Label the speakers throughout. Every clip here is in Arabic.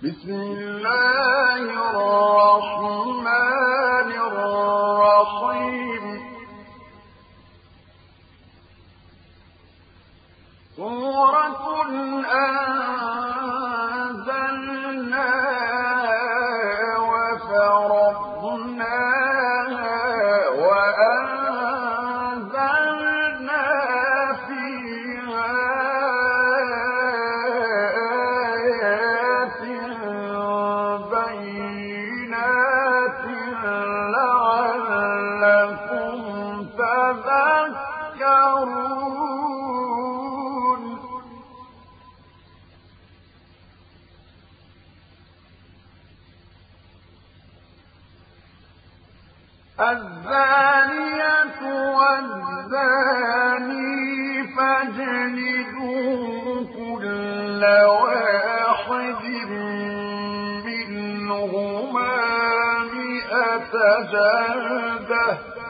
Speaker 1: بسم الله الرحمن الرحيم سورة أنزلناها وفرضناها وأنزلنا فيها آيات بينات لعلكم تذكرون الزانية والزاني فاجلدوا كل واحد منهما 100 جلدة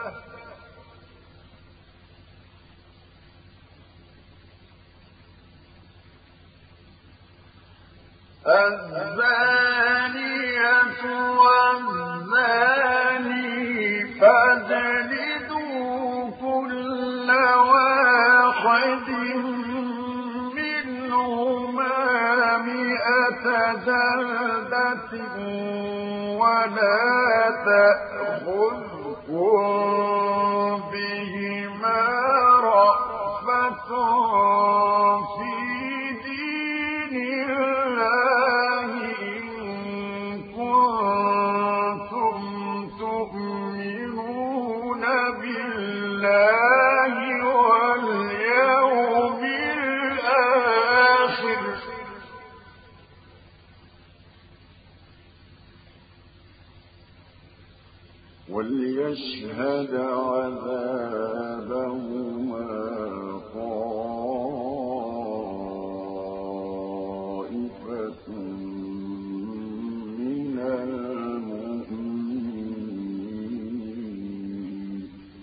Speaker 1: الزانية والزاني فاجلدوا كل واحد منهما 100 جلدة ولا تأخذكم بهما رأفة في دين الله إن كنتم تؤمنون بالله واليوم الآخر وليشهد عذابهما طائفة من المؤمنين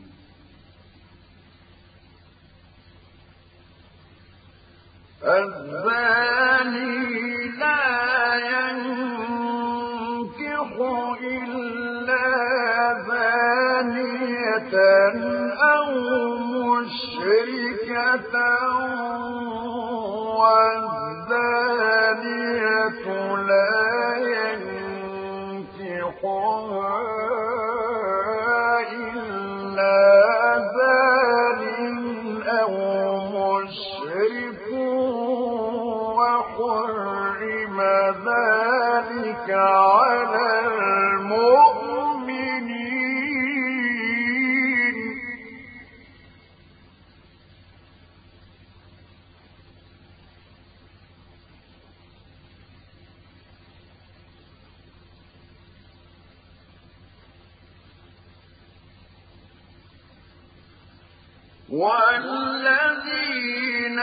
Speaker 1: الزاني لا ينكح إلا زانية أو مشركة والزانية لا ينكحها إلا زان أو مشرك وحرم ذلك على المؤمنين والذين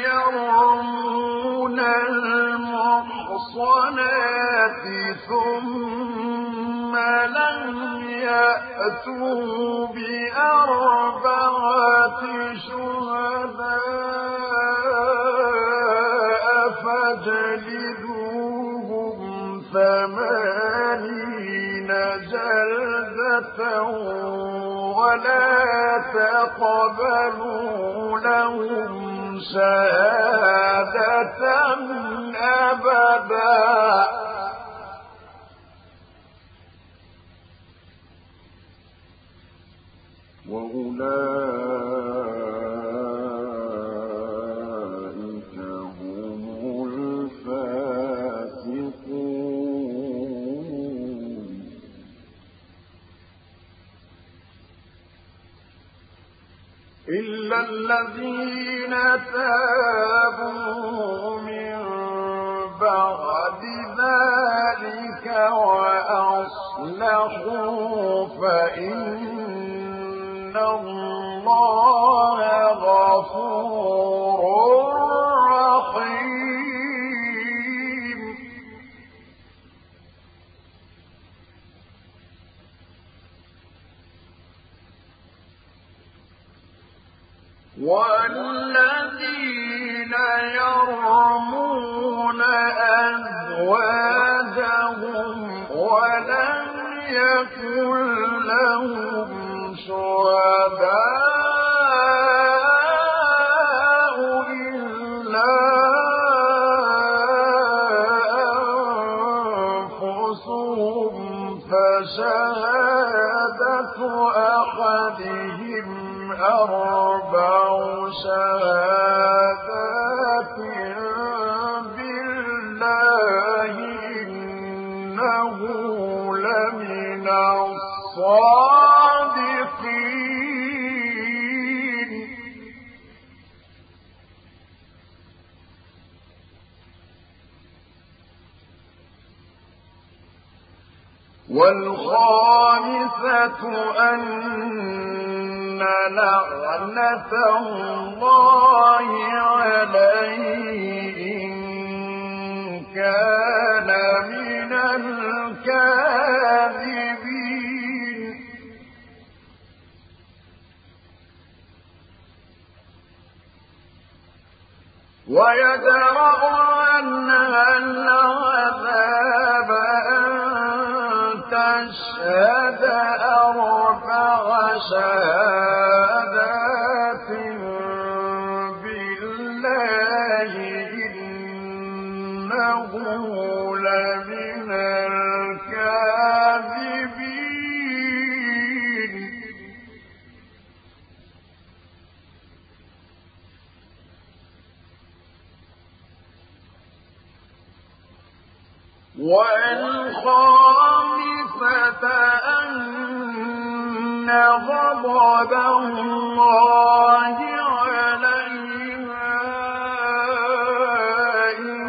Speaker 1: يرمون المحصنات ثم لم يأتوا ب4 شهداء فاجلدوهم 80 جلدة ولا تقبلوا لهم شهادة أبدا وأولئك هم الفاسقون إلا الذين تابوا من بعد ذلك وأصلحوا فإن الله غفور رحيم والذين يرمون أزواجهم يكن لهم شهداء إلا أنفسهم فشهادة أحدهم أربع شهادات بالله إنه لمن الصادقين. والخامسة أن لعنة الله عليه إن كان من الكاذبين. ويدرأ عنها العذاب أن تشهد أربع شهادات بالله إنه لمن الكاذبين. والخامسة أن غضب الله عليها إن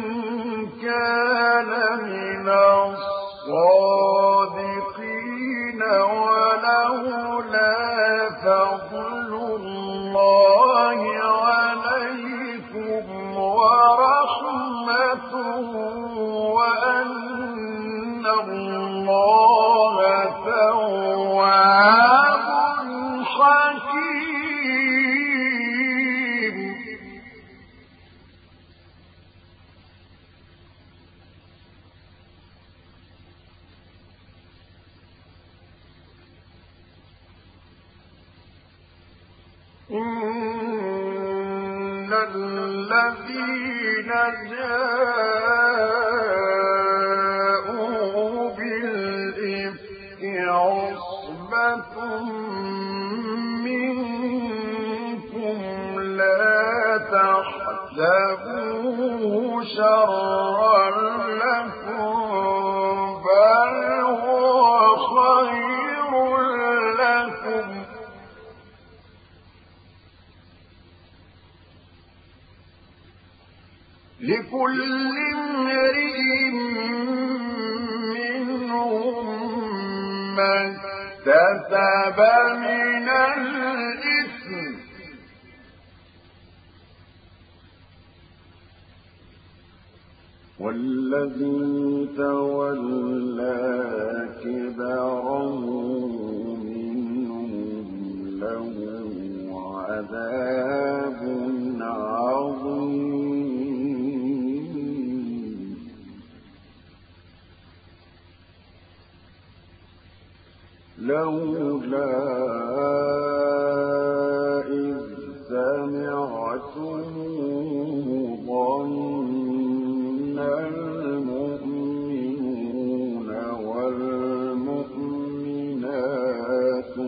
Speaker 1: كان من الصادقين ولولا فضل الله عليكم ورحمته وأن الله تواب حكيم. إن الذين جاءوا بالإفك عصبة منكم لا تحسبوه شرا لكم بل هو خير لكم لكل امرئ منهم ما اكتسب من الإثم والذي تولى كبره منهم له عذاب عظيم لولا إذ سمعتموه ظن المؤمنون والمؤمنات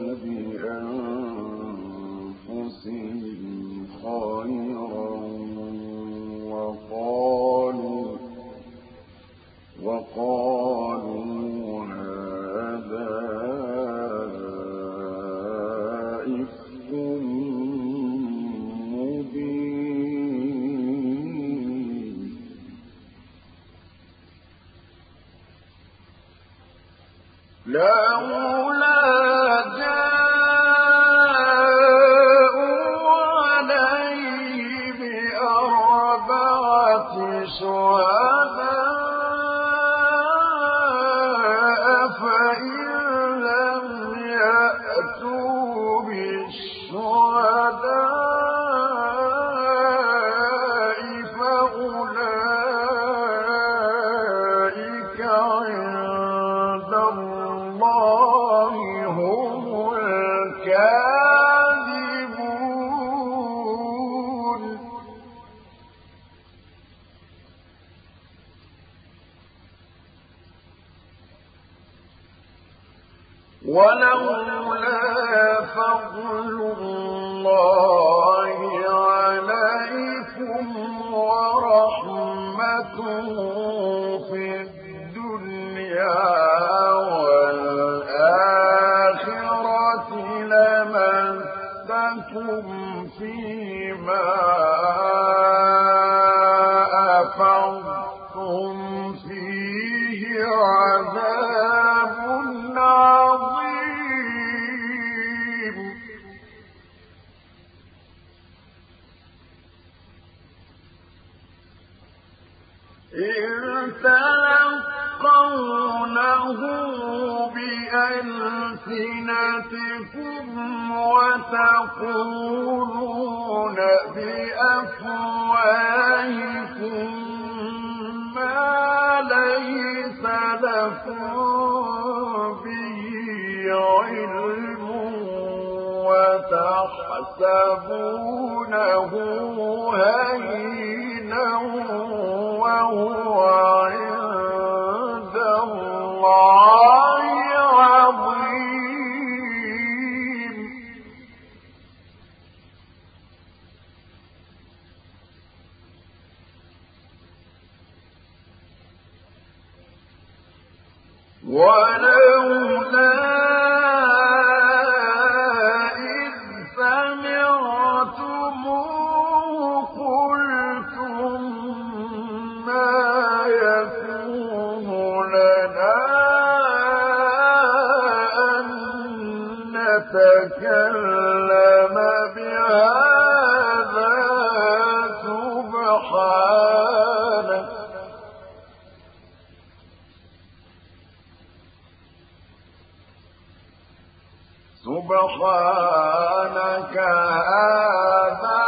Speaker 1: بأنفسهم خيرا وقالوا هذا إفك مبين لولا جاءوا عليه بأربعة شهداء فإن لم يأتوا بالشهداء فأولئك عند الله ولولا فضل الله عليكم ورحمته في الدنيا والآخرة لمسكم فيما أفضتم فيه عذاب عظيم. إذ تلقونه بألسنتكم وتقولون بأفواهكم ما ليس لكم به علم وتحسبونه هينا وهو عند الله عظيم. ولولا إذ سمعتموه قلتم ما يكون لنا أن نتكلم بهذا سبحانك هذا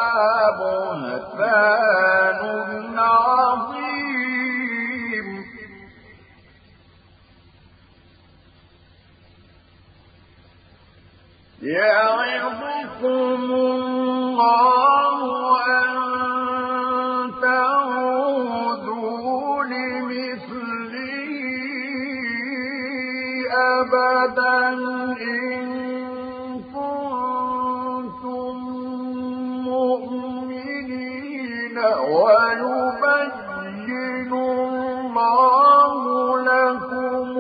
Speaker 1: بهتان عظيم. يعظكم الله أن تعودوا لمثله أبدا إن كنتم مؤمنين ويبين الله لكم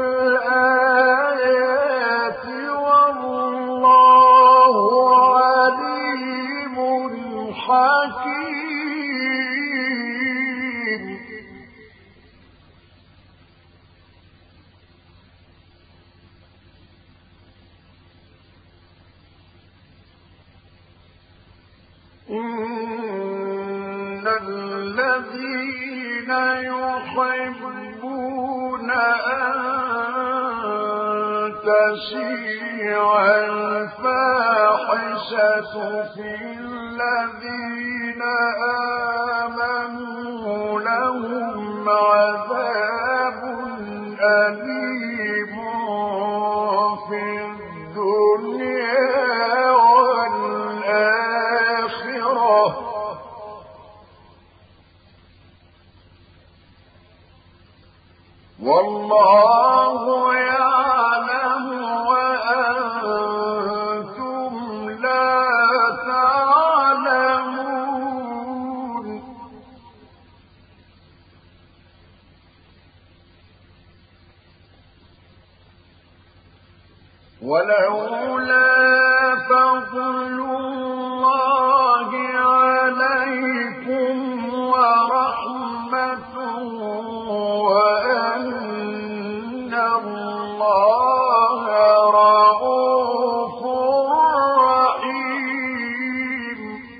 Speaker 1: الآيات والله عليم حكيم. إن الذين يحبون أن تشيع الفاحشة في الذين آمنوا لهم عذاب أليم في الدنيا والآخرة والله يعلم وأنتم لا تعلمون. ولولا فضل الله عليكم ورحمته وأن الله رءوف رحيم.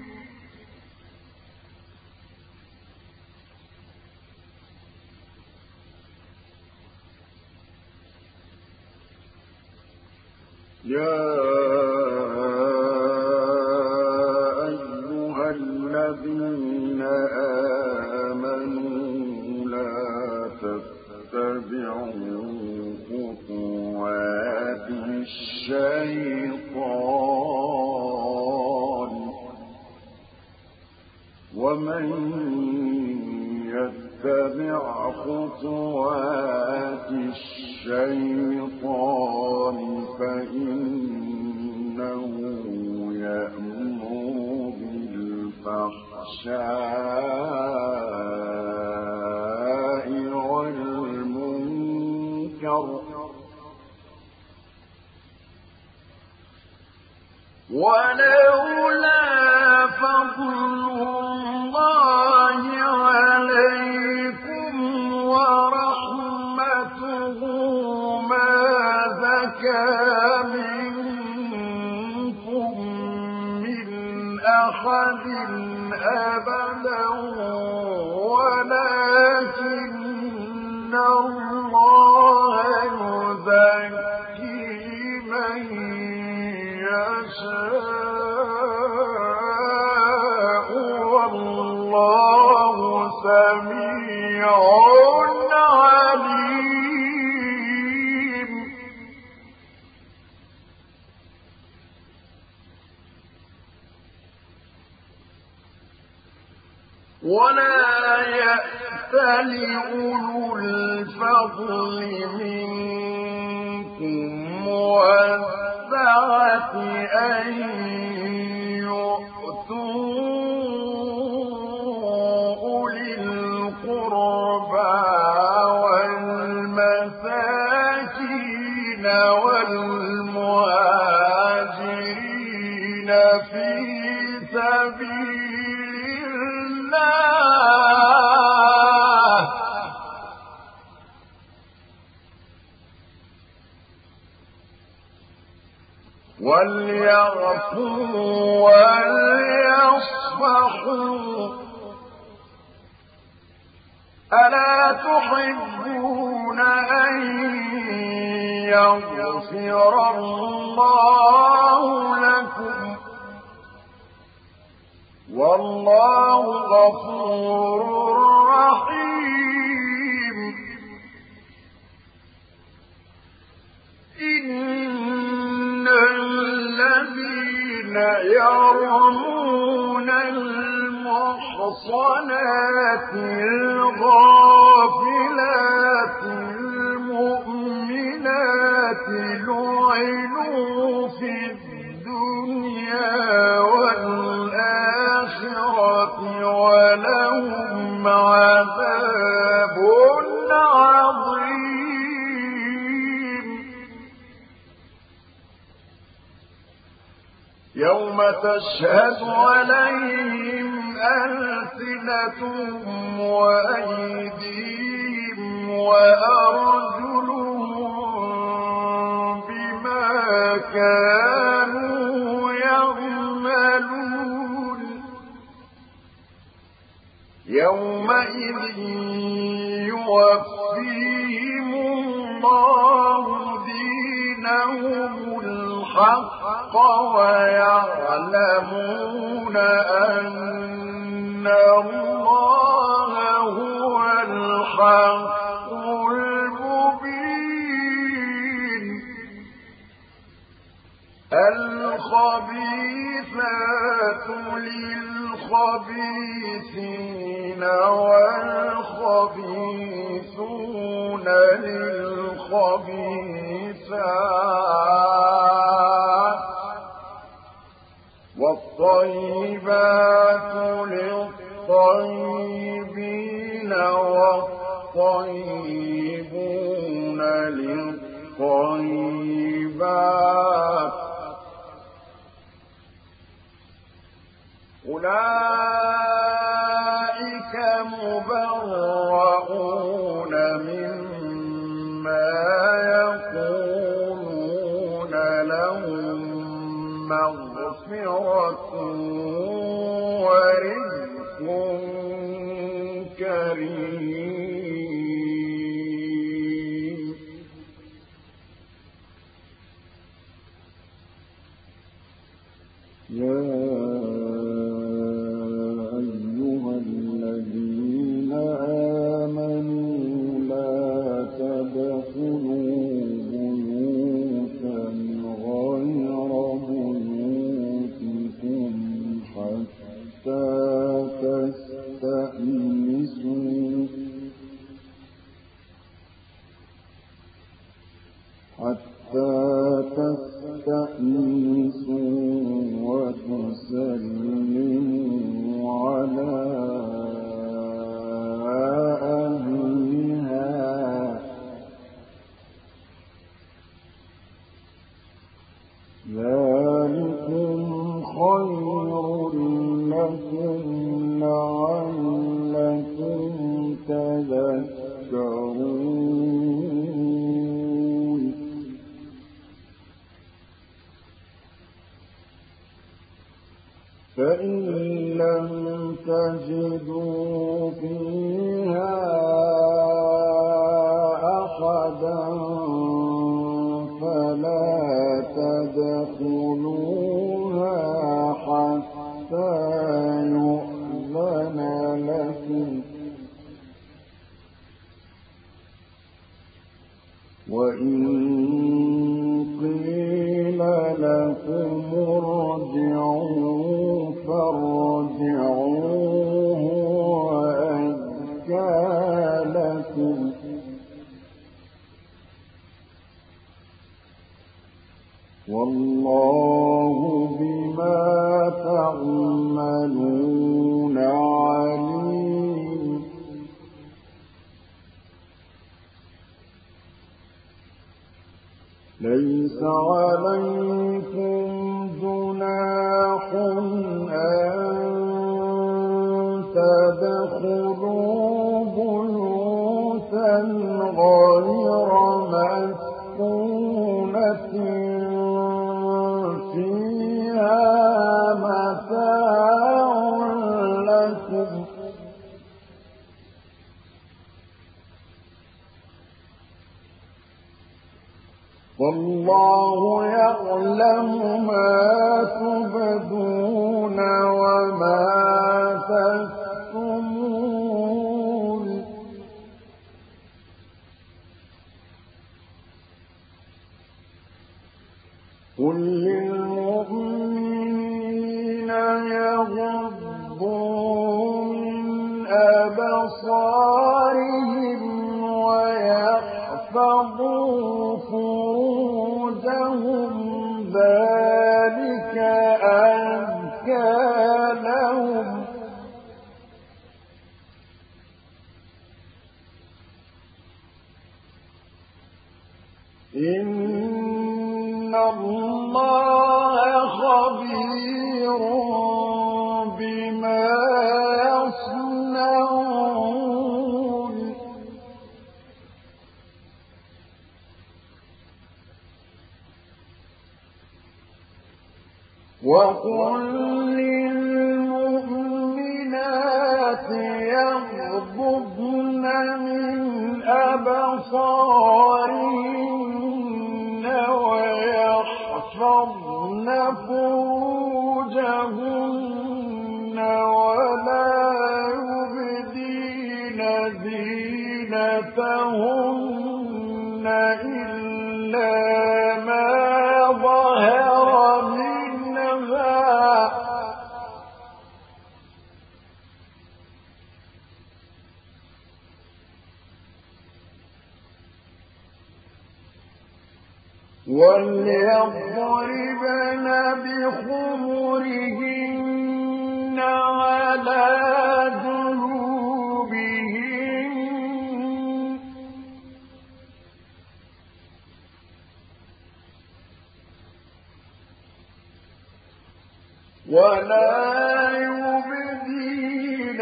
Speaker 1: يا أيها الذين آمنوا لا تتبعوا خطوات الشيطان ومن يتبع خطوات الشيطان فإنه يأمر بالفحشاء والمنكر ولولا فضل الله عليكم ورحمته ما زكى منكم من أحد أبدا ولكن الله يزكي من يشاء والله سميع عليم. ولا يأتل أولو الفضل منكم والسعة أن يؤتوا أولي القربى والمساكين والمهاجرين في سبيل الله وليعفوا وليصفحوا ألا تحبون أن يغفر الله لكم والله غفور رحيم. إن الذين يرمون المحصنات الغافلات المؤمنات لعنوا في الدنيا والآخرة ولهم عذاب عظيم. يوم تشهد عليهم ألسنتهم وأيديهم وأرجلهم بما كانوا يعملون. يومئذ يوفيهم الله دينهم الحق ويعلمون أن الله هو الحق المبين. الخبيثات للخبيثين والخبيثون للخبيثات والطيبات للطيبين والطيبون للطيبات أولئك مبرؤون مما يقولون لهم مغفرة ورزق كريم. حتى حتى تستأنسوا وتسلموا على أهلها ذلكم خير لكم لعلكم تذكرون فإن لم تجدوا فيها أحدا فلا تدخلوها حتى يؤذن لكم وإن قيل لكم ارجعوا فارجعوا هو أزكى لكم والله بما تعملون عليم ليس عليكم جناح أن تدخلوا بيوتا غير مسكونة فيها متاع لكم والله يعلم ما تبدون وما تكتمون قل للمؤمنين يغضوا من أبصارهم ويحفظوا فروجهم ذلك أزكى لهم إن الله خبير بما يصنعون وقل للمؤمنات يغضضن من أبصارهن ويحفظن فروجهن ولا يبدين زينتهن إلا ما ظهر منها وليضربن بخمرهن على جيوبهن ولا يبدين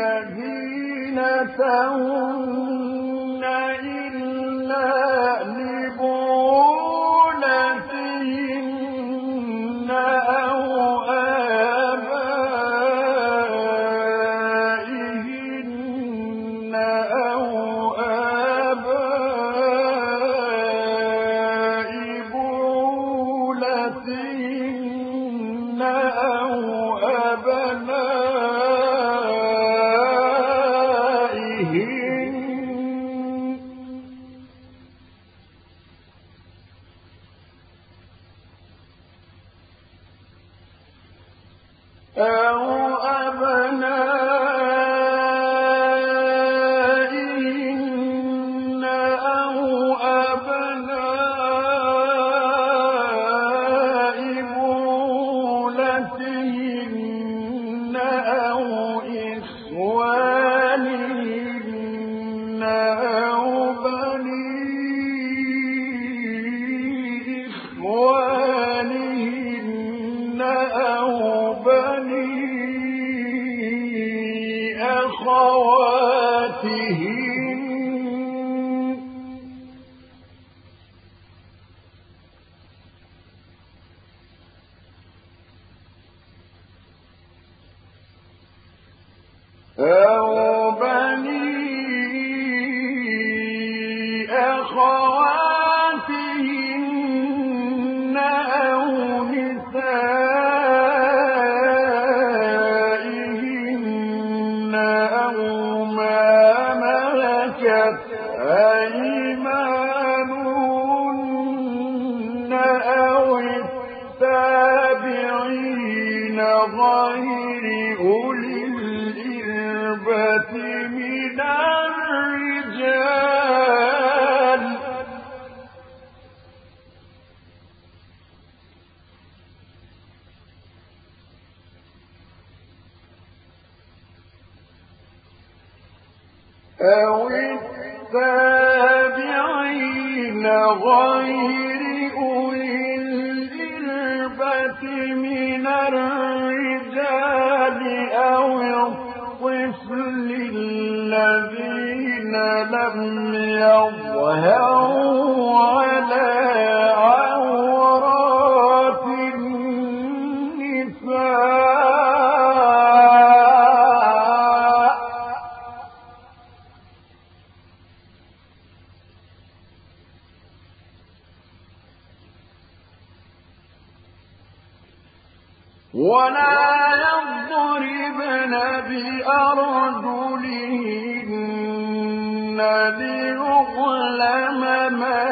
Speaker 1: زينتهن إلا لبعولتهن أو آبائهن أو آباء بعولتهن أو أبنائهن أو أبنائهن أو أبناء أو بني أخواتهن أو نسائهن أو ما ملكت أيمانهن أو التابعين غير أولي الإربة من الرجال أو التابعين غير أولي الإربة من الرجال أو الطفل الذين لم يظهروا على عورات النساء ولا يضربن بأرجلهن ليعلم ما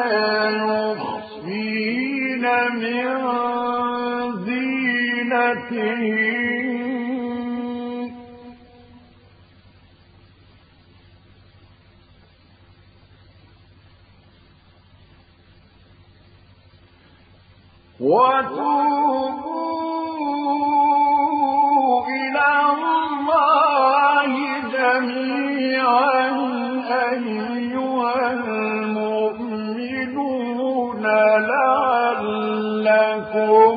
Speaker 1: يخفين من زينتهن وتوبوا إلى الله جميعا أيها المؤمنون لعلكم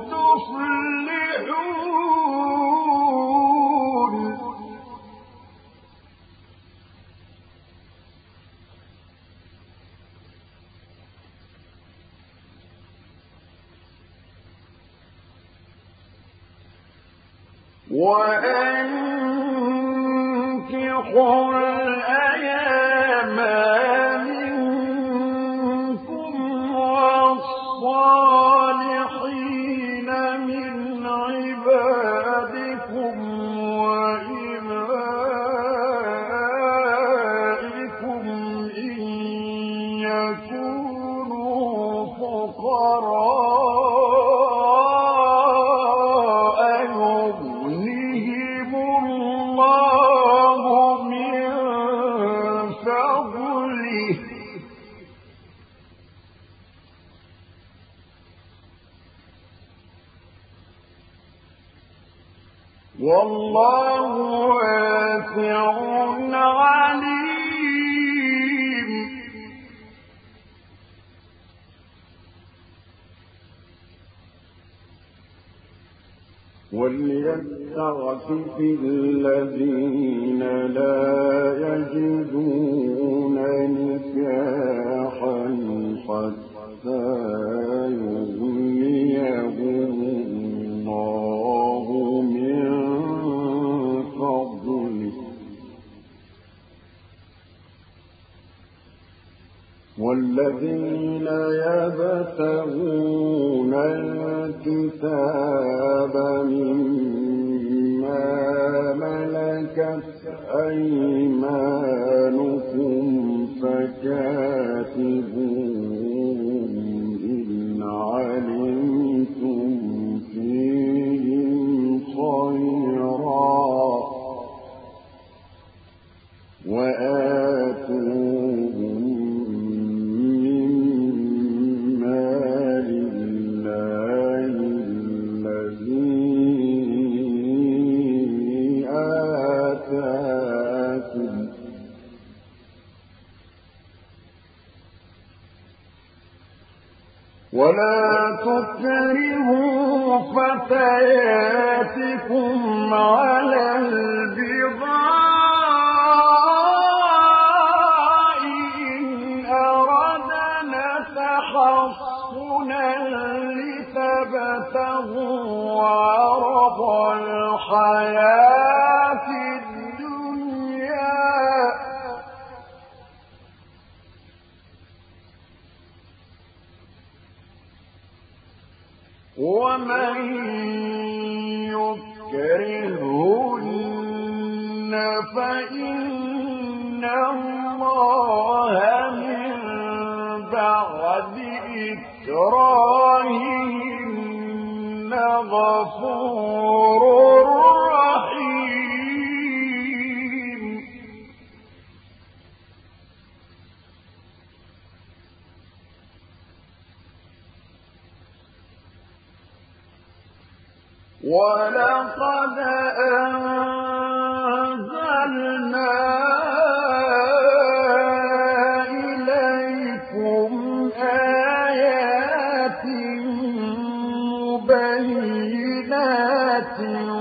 Speaker 1: تفلحون وأنكحوا الأيام منكم والصالحين من عبادكم وإمائكم إن يكونوا فقراء يغنيهم الله من فضله والله واسع عليم وليستعفف الذين لا يجدون نكاحا حتى يغنيهم الله من فضله والذين يبتغون الكتاب مما ملكت أيمانكم فكاتبوهم إن علمتم فيهم خيرا وآتوهم ولا تكرهوا فتياتكم على البغاء إن أردنا تحصنا لتبتغوا عرض الحياة الدنيا ومن يكرهن فإن الله من بعد إكراههن غفور رحيم. ولقد أنزلنا إليكم آيات مبينات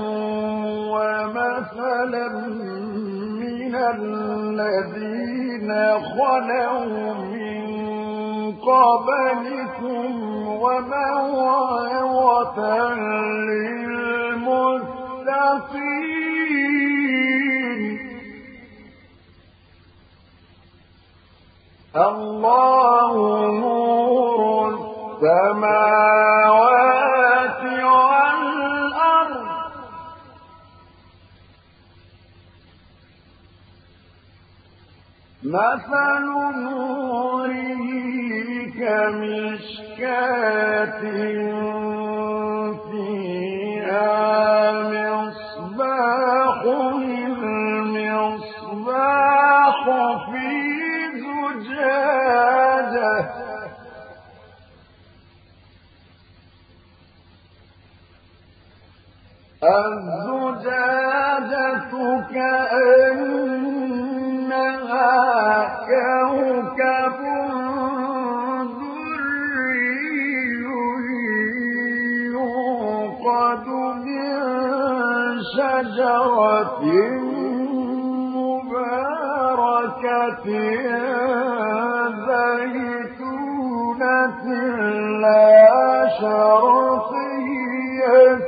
Speaker 1: ومثلا من الذين خلوا من قبلكم وموعظة للمتقين. الله نور السماوات والأرض. مثل نوره كمشكاة فيها مصباح، المصباح في زجاجة، الزجاجة كأنها كوكب يوقد من شجرة مباركة زيتونة لا شرقية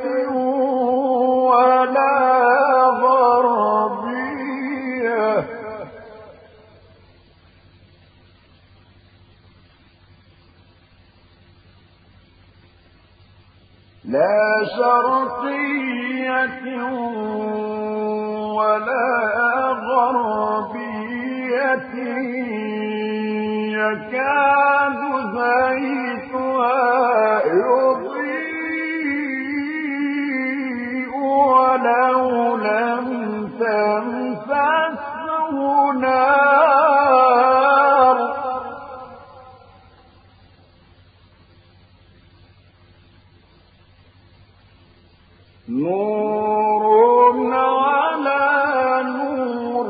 Speaker 1: ولا غربية، لا شرقية ولا غربية يكاد زيتها يضيء ولو لم تمسسه نار، نور على نور.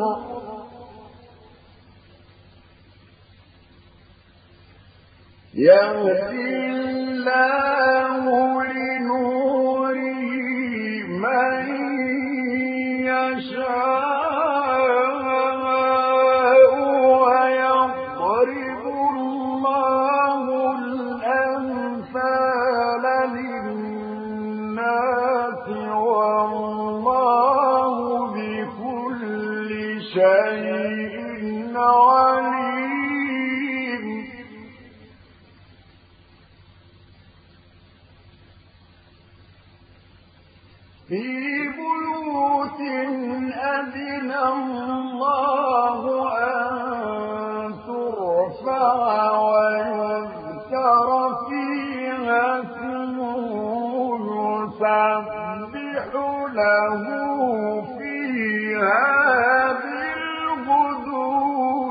Speaker 1: يهدي الله لنوره من يشاء ويضرب الله الأمثال للناس والله بكل شيء عليم. في بيوت أذن الله أن ترفع ويذكر فيها اسمه يسبح له فيها بالغدو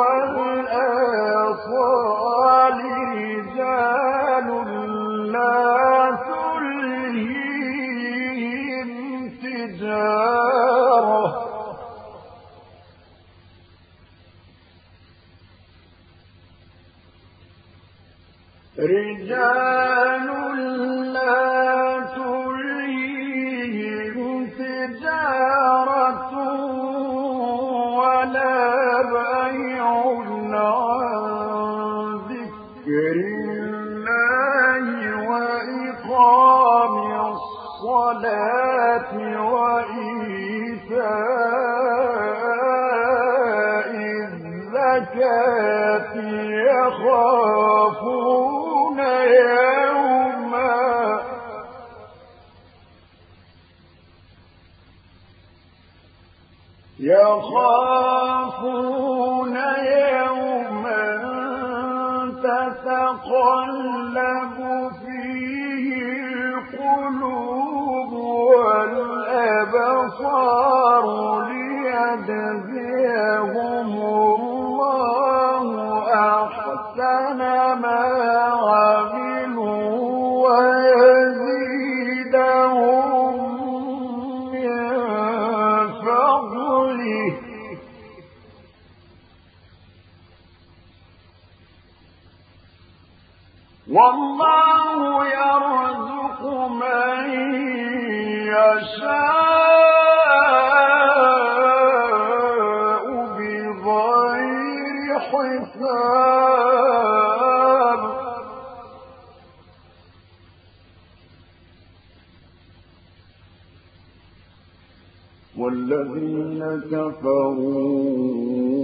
Speaker 1: والآصال رجال لا تلهيهم تجارة رجال لا تلهيهم تجارة ولا بيع عن ذكر الله وإقام الصلاة وإيتاء الزكاة يخافون يوما يخافون يوما تتقلب فيه القلوب والأبصار ليجزيهم الله أحسن ما عملوا ويزيدهم من فضله والله يرزق من يشاء بغير حساب والذين كفروا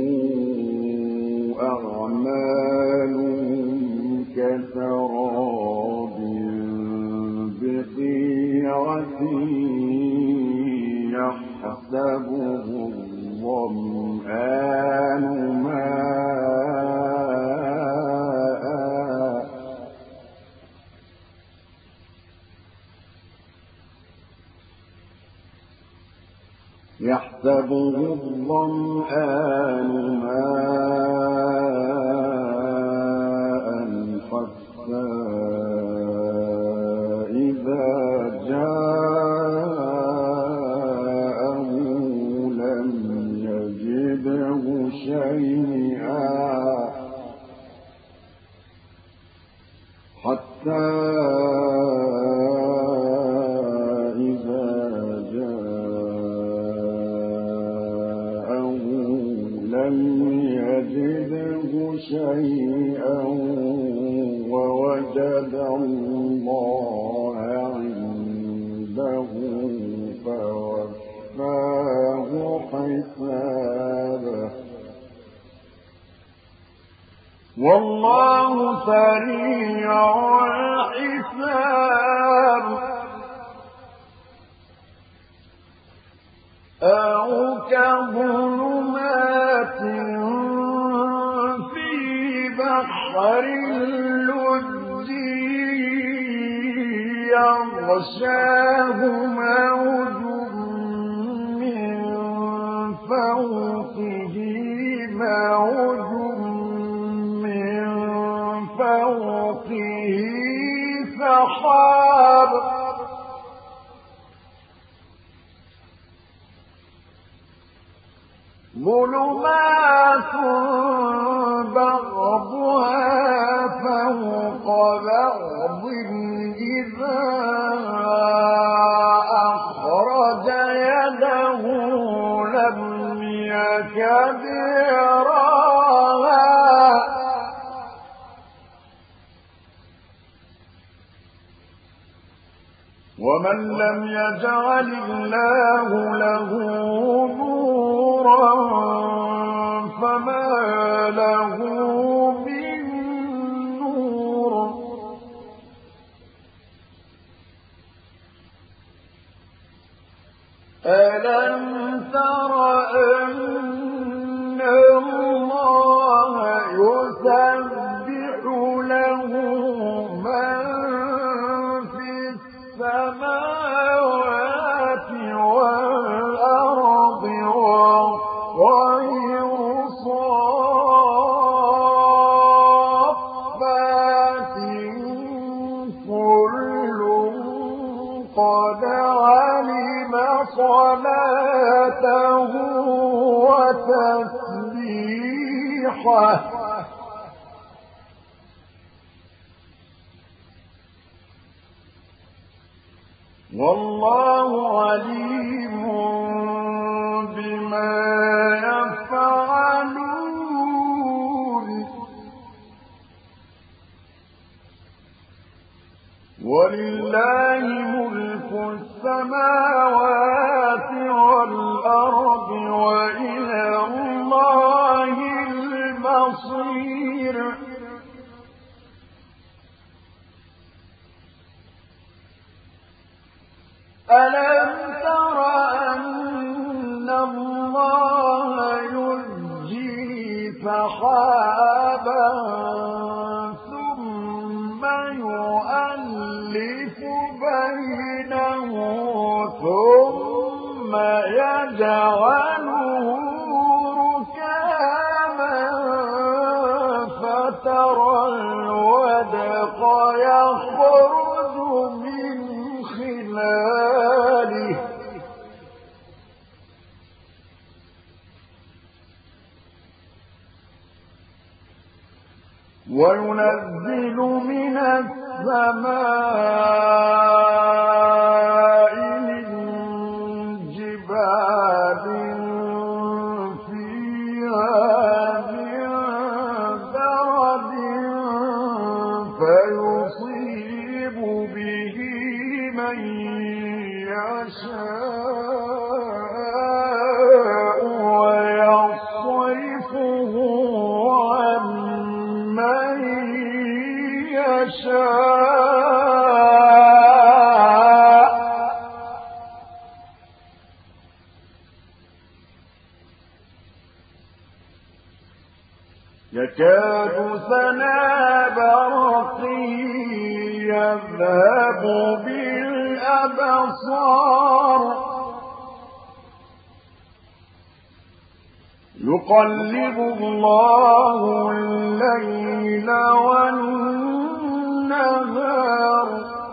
Speaker 1: أعمالهم كسراب بقيعة يحسبه الظمآن ماء يحسبه الظمآن ماء حتى إذا جاءه لم يجده شيئا حتى شيئا ووجد الله عنده فوفاه حسابه والله سريع الحساب أو كظلمات بحر اللج يغشاه موج من فوقه موج من فوقه سحاب ظلمات بعضها فوق بعض إذا أخرج يده لم يكد يراها ومن لم يجعل الله له نورا فما له من نور ألم تر أن الله يسبح له من في السماوات والأرض والطير صافات كل قد علم صلاته وتسبيحه والله عليم بما يفعلون ولله ملك السماوات والأرض وإلى الله المصير ألم تر أن الله فترى الودق يخرج من خلاله وينزل من السماء من جبال فيها من برد فيصيب به من يشاء ويصرفه عن من يشاء يكاد سنا برقه يذهب بالأبصار يقلب الله الليل والنهار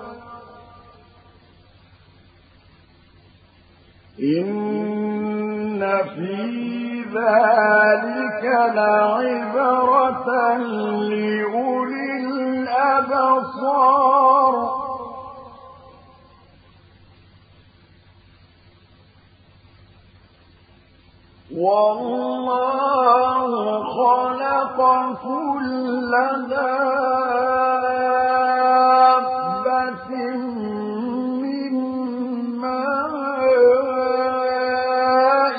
Speaker 1: إن في ذلك لعبرة لأولي الأبصار والله خلق كل دابة من ماء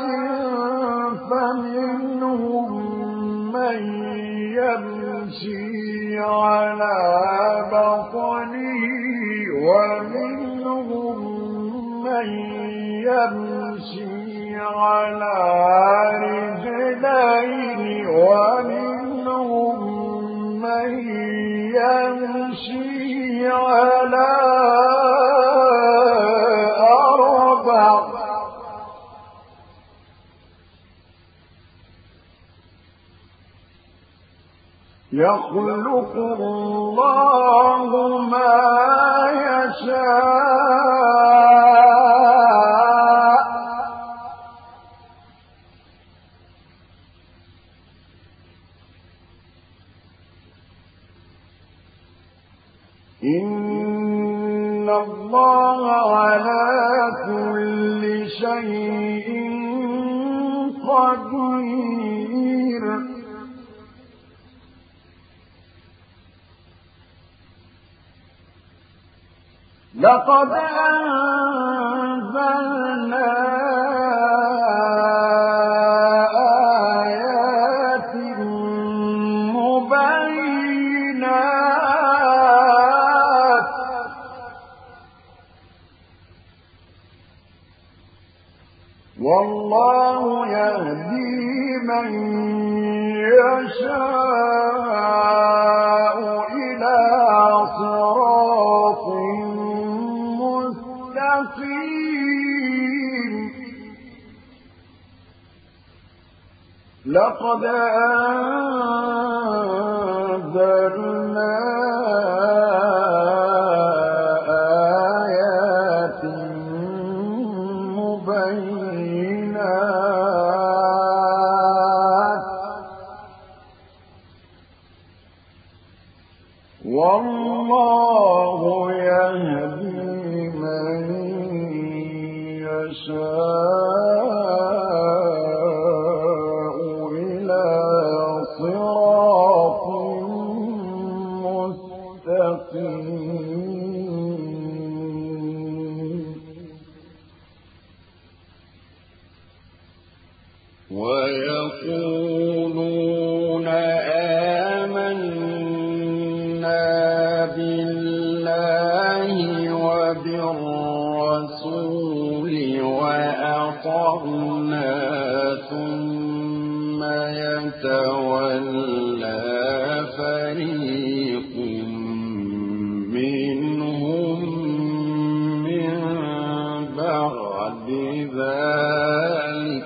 Speaker 1: فمنهم من يمشي على بطنه ومنهم من يمشي على رجلين ومنهم من يمشي على أربع يخلق الله ما يشاء إن الله على كل شيء قدير لقد أنزلنا آيات مبينات والله يهدي من يشاء إلى صراط مستقيم لقد أنزلنا آيات مبينات والله يهدي من يشاء إلى صراط مستقيم ويقولون آمنا بالله وبالرسول وأطعنا ثم يتولى فريق منهم من بعد ذلك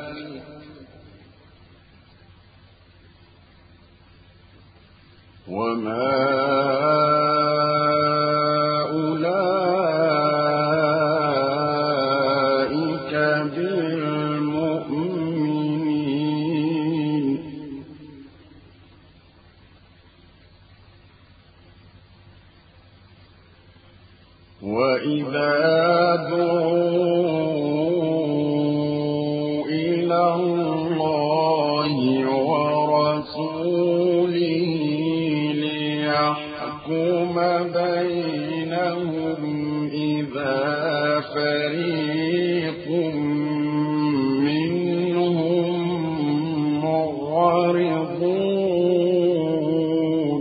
Speaker 1: وما أولئك بالمؤمنين وإذا دعوا إلى الله ورسوله ليحكم بينهم إذا فريق منهم معرضون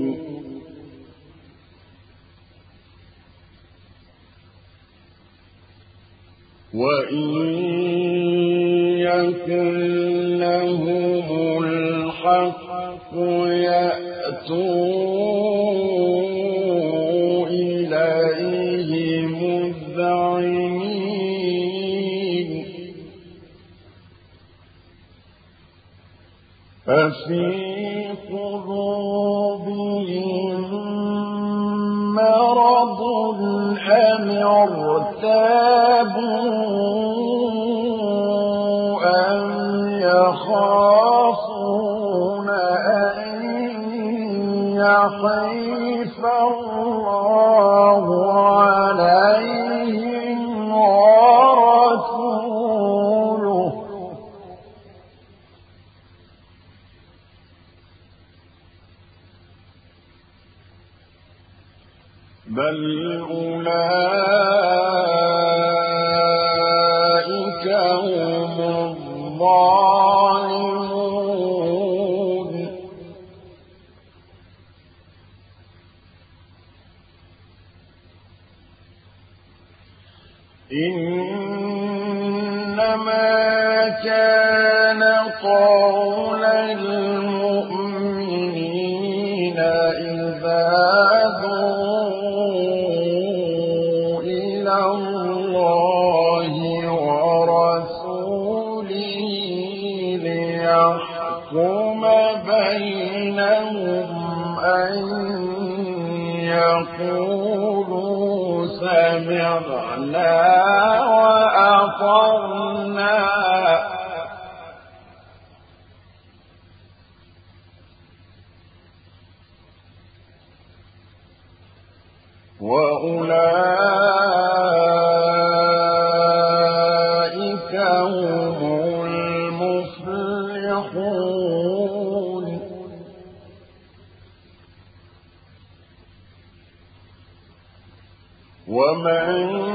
Speaker 1: وإن يكن لهم الحق يأتوا إليه مذعنين ففي قلوبهم مرض أم ارتابوا أم يخافون أن يحيف الله عليهم ورسوله بل أولئك هم الظالمون إنما كان قول المؤمنين إذا دعوا إلى الله ورسوله ليحكم بينهم أن يقولوا سمعنا وأطعنا وأولئك هم المفلحون ومن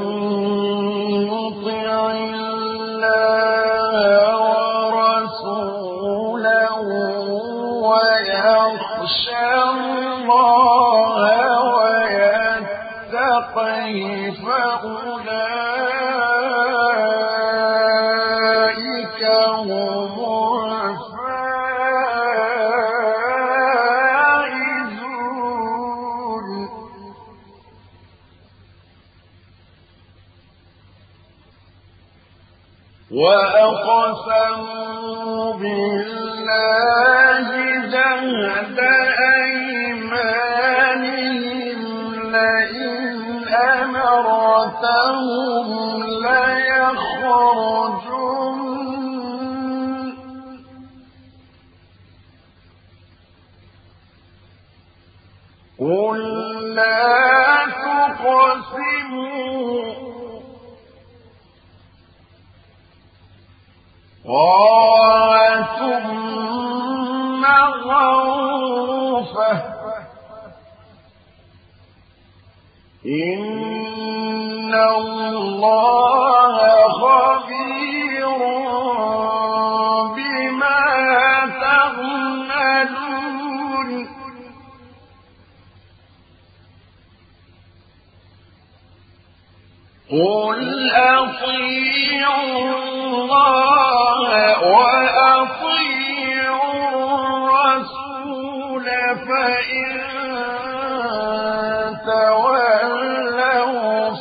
Speaker 1: يطع الله ورسوله ويخشى الله ويتقه فأولئك هم الفائزون وأقسموا بالله جهد أيمانهم لئن أمرتهم ليخرجن قل لا تقسموا طاعة معروفة إن الله خبير بما تعملون قل أطيعوا الله وأطيعوا الرسول فإن تولوا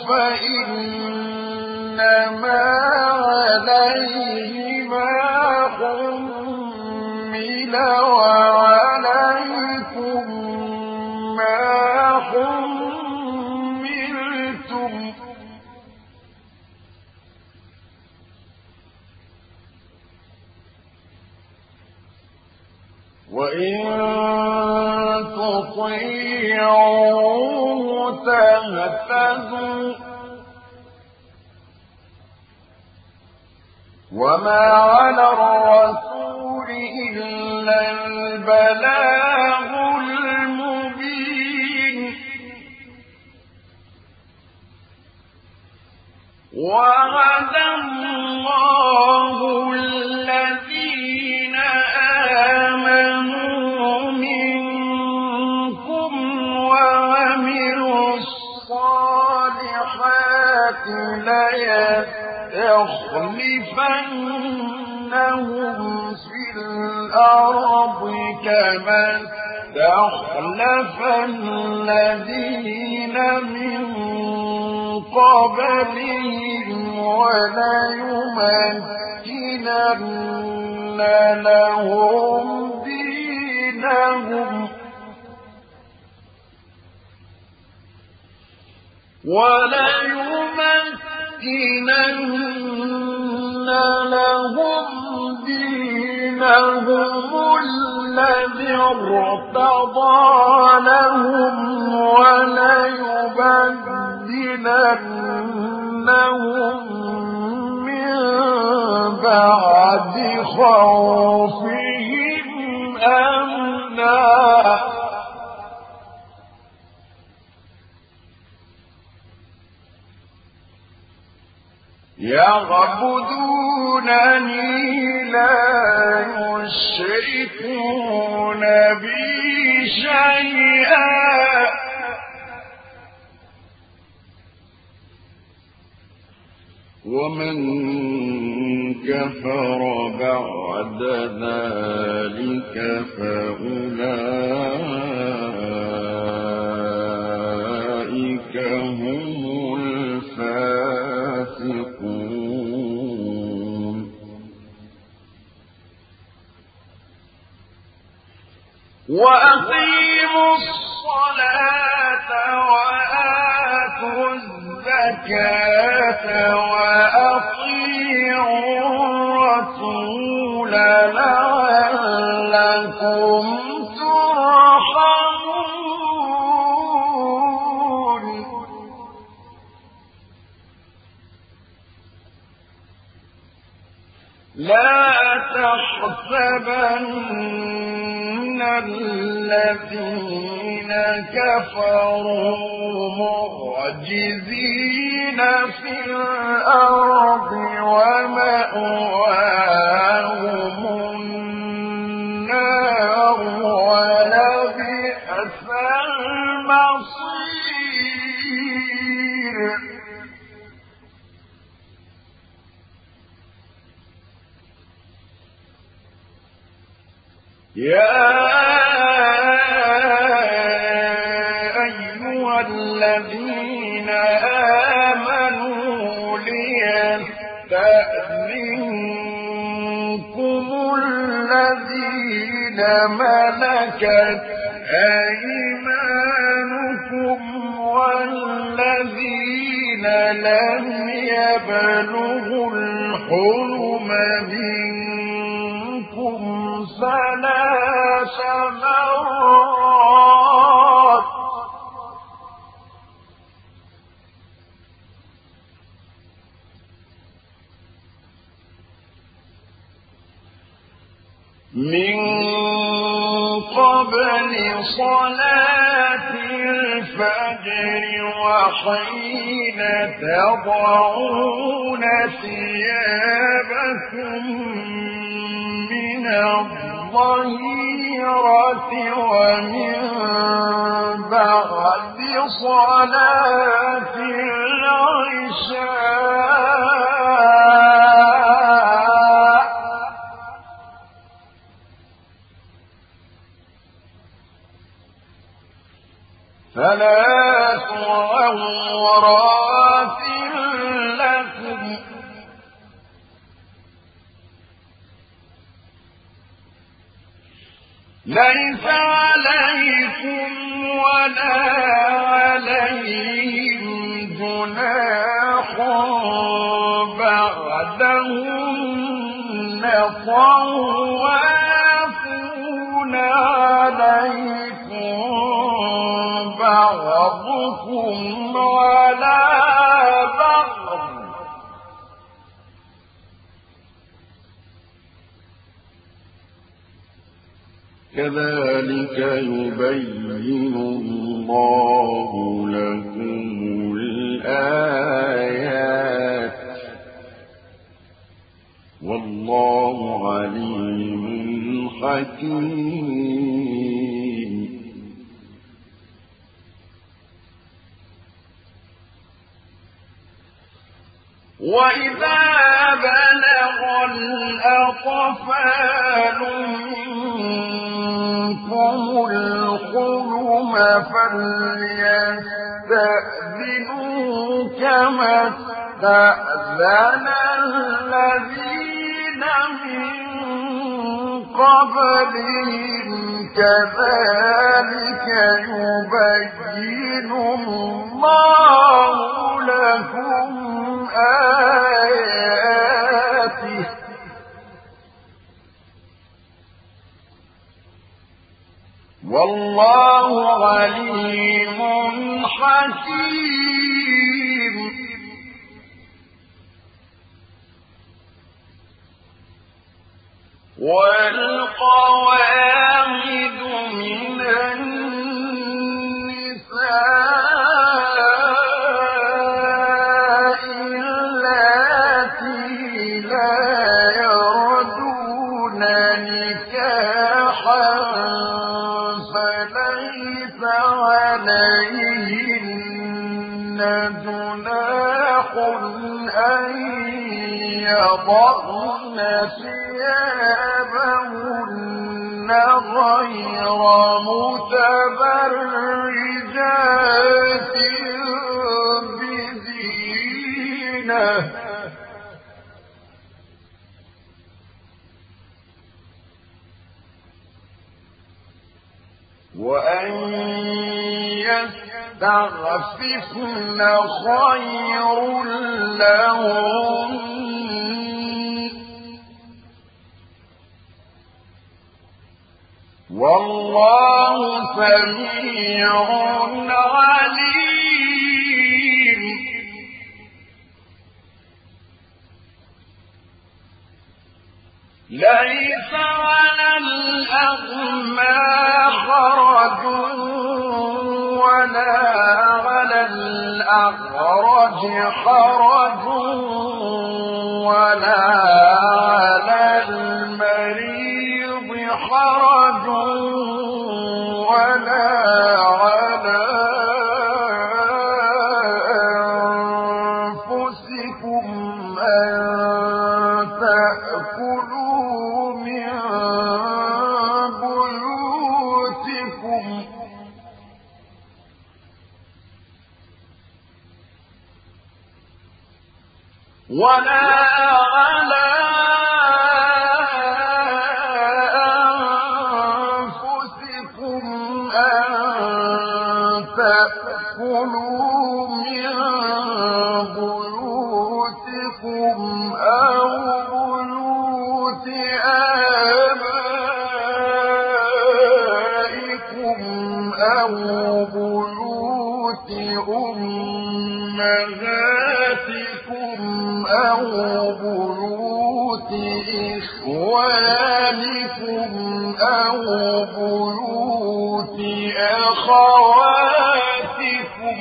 Speaker 1: فإنما عليه ما حمل وعليكم ما حملتم وإن تطيعوا تهتدوا وما على الرسول إلا البلاغ المبين وعد الله الذين آمنوا منكم وعملوا الصالحات ليستخلفنهم في الأرض كما استخلف الذين من قبلهم وليمكنن لهم دينهم الذي ارتضى لهم وليبدلنهم من بعد خوفهم أمنا يعبدونني لا يشركون بي شيئا ومن كفر بعد ذلك فأولئك هم الفاسقون وأقيموا الصلاة وآتوا الزكاة وأطيعوا الرسول لعلكم ترحمون لا تحسبن الذين كفروا معجزين في الأرض ومأواهم النار ولبئس المصير يا أيها الذين آمنوا ليستأذنكم الذين ملكت أيمانكم والذين لم يبلغوا الحلم منكم ثلاث مرات من قبل صلاة الفجر وحين تضعون ثيابكم من الظهيرة ومن بعد صلاة العشاء ثلاث عورات لكم ليس عليكم ولا عليهم جناح بعدهن طوافون عليكم بعضكم على بعض كذلك يبين الله لكم الآيات والله عليم حكيم. وإذا بلغ الأطفال منكم الحلم فليستأذنوا كما استأذن الذين من قبلهم كذلك يبين الله لكم آياته والله عليم حكيم. والقواعد من النساء اللاتي لا يرجون نكاحا فليس عليهن جناح أن يضعن ثيابهن غير متبرجات بزينة وأن يستعففن خير لهم والله سميع عليم. ليس على الأعمى حرج ولا على الأعرج حرج ولا على المريض حرج ولا على أنفسكم أن تأكلوا من بيوتكم ولا على أنفسكم أن تأكلوا من بيوتكم أو بيوت آبائكم أو بيوت أمهاتكم أو بيوت إخوانكم أو بيوت أخواتكم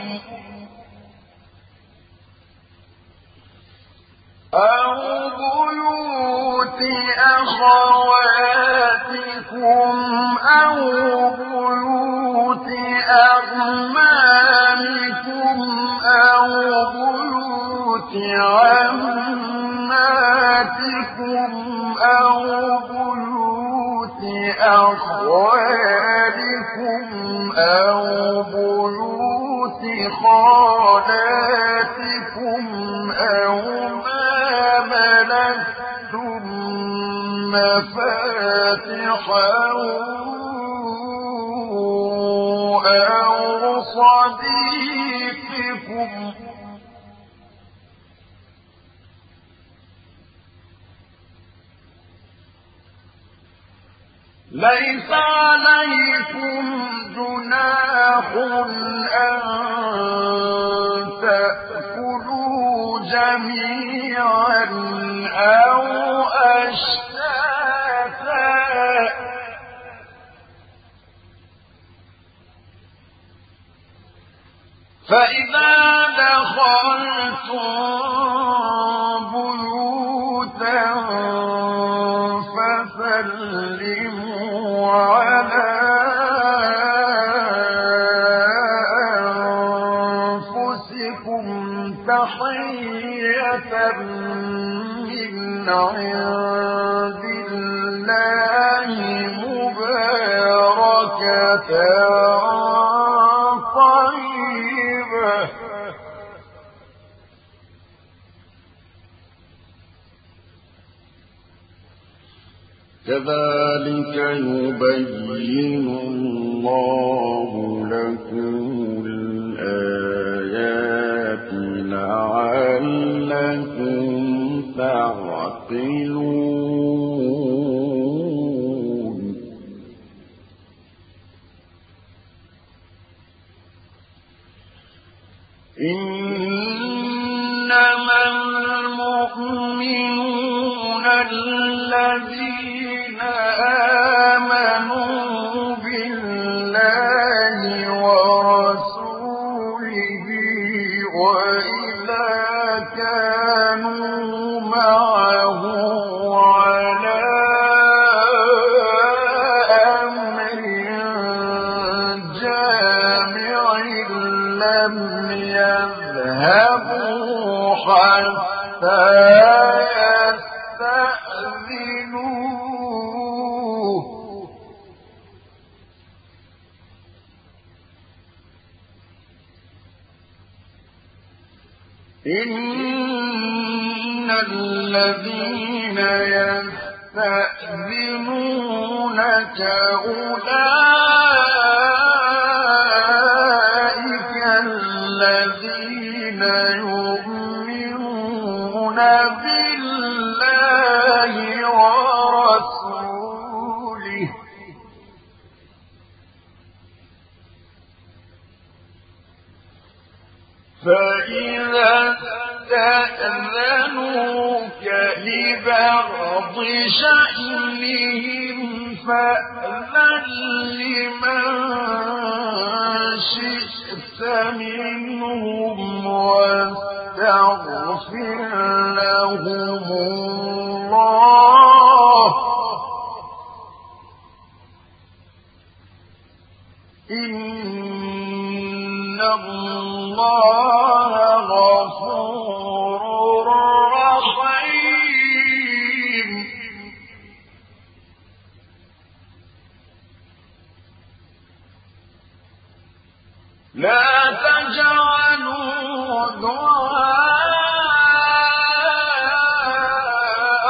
Speaker 1: أو بيوت أخواتكم أو بيوت أعمامكم أو بيوت عماتكم أو بيوت أخوالكم أو بيوت خالاتكم أو ما ملكتم مفاتحه صديقكم ليس عليكم جناح أن تأكلوا جميعا أو أشتاتا فإذا دخلتم بيوتا فسلموا على أنفسكم تحية من عند الله مباركة طيبة كذلك يبين الله لكم الآيات لعلكم تعقلون إنما المؤمنون الذين آمنوا بالله ورسوله وإذا كانوا معه على أمر جامع لم يذهبوا حتى يستأذنوه إن الذين يستأذنونك أولئك الذين يؤمنون بالله ورسوله فإذا استأذنوك لبعض شأنهم فأذن لمن شئت منهم واستغفر لهم الله إن الله غفور رحيم لا تجعلوا دعاء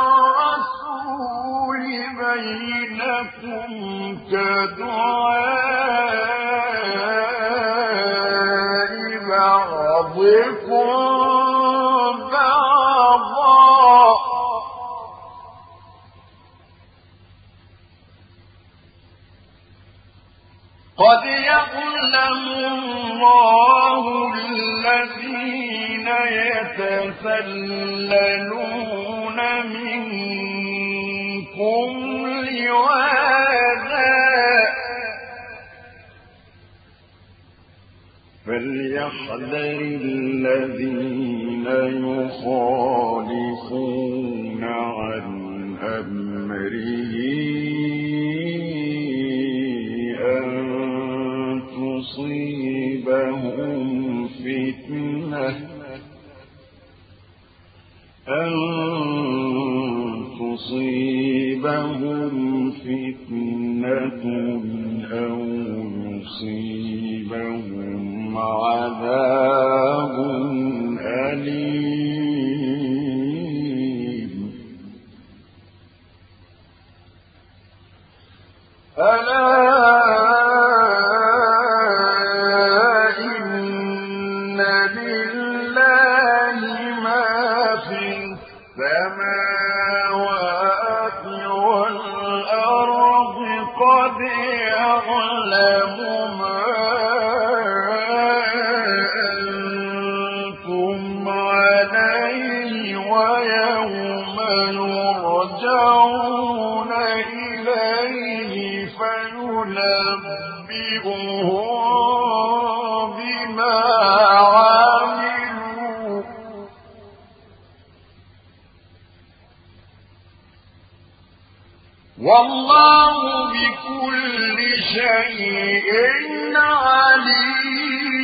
Speaker 1: الرسول بينكم كدعاء بعضكم بعضا قد يعلم الله الذين يتسللون منكم لواذا فليحذر الذين يخالفون عن أمره أن تصيبهم فتنة أو يصيبهم عذاب أليم ألا والله بكل شيء عليم.